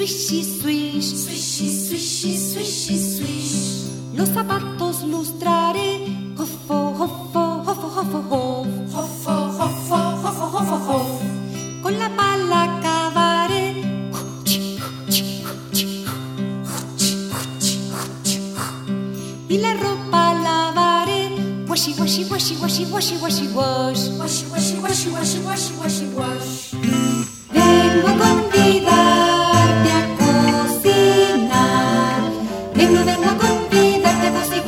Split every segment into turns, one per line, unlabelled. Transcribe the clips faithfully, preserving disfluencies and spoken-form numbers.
swishy, swish,
Swishy, swishy, swishy, swish.
los zapatos lustraré, hofo, hofo, hofo, hofo, hof.
Hoffo, hoffo, hoffo, hoffo, hoff.
Con la pala cavaré, y la ropa lavaré, washi, washi, washi, washi, washi, washi, wash.
Washi, washi, washi, washi, washi, washi, wash.
Vengo a convidarte a cocinar. Vengo, vengo a convidarte a cocinar,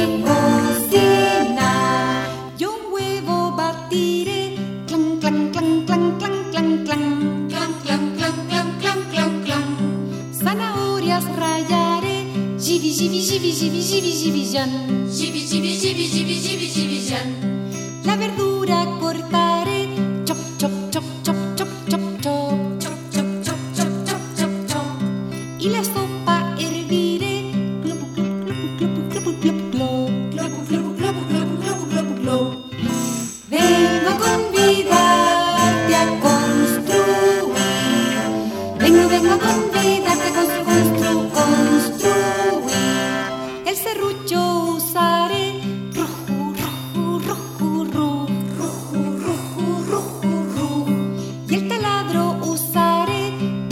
cocinar. Yo un huevo batiré, clan, clan, clan, clan, clan, clan, clan.
Clan, clan, clan, clan, clan, clan, clan.
Zanahorias rallaré, jibi, jibi, jibi, jibi, jibi, jibi, jan.
Jibi, jibi, jibi, jibi, jibi, jibi, jan.
La verdura cortaré, chop, chop, chop, chop, chop, chop, chop.
Chop, chop, chop, chop, chop, chop, chop.
Y la sopa herviré, globu, globu, globu, globu, globu, globu.
Globu, globu, globu, globu, globu, globu, globu.
Vengo a convidarte a construir. Vengo, vengo a convidarte a construir, construir, construir. El serrucho usaré, rojo, rojo, rojo, rojo.
Rojo, rojo, rojo, rojo.
Y el taladro usaré,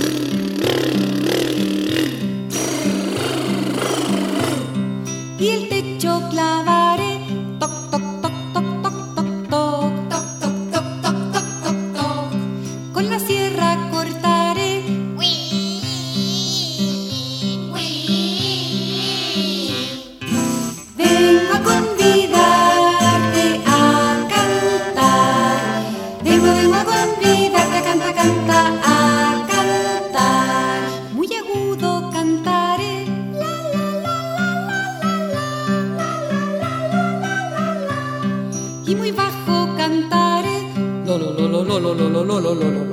y el techo clavaré, toc, toc, toc, toc, toc, toc, toc.
Toc, toc, toc, toc, toc, toc, toc.
Con la sierra cortaré,
Wii, wii.
vengo a convidarte a cantar. Vengo, vengo a convidarte a cantar, canta, a cantar. Muy agudo cantaré, la, la, la, la, la, la, la, la, la, la, la, la. Y muy bajo cantaré,
Lo lo lo lo lo lo lo lo lo lo lo lo.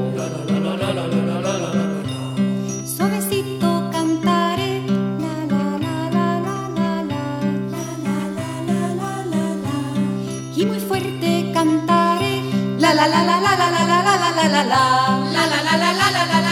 suavecito cantaré, la, la, la, la, la, la, la.
La, la, la, la, la, la.
Y muy fuerte cantaré, la, la, la, la, la, la, la, la, la, la, la, la.
La, la, la, la, la, la, la,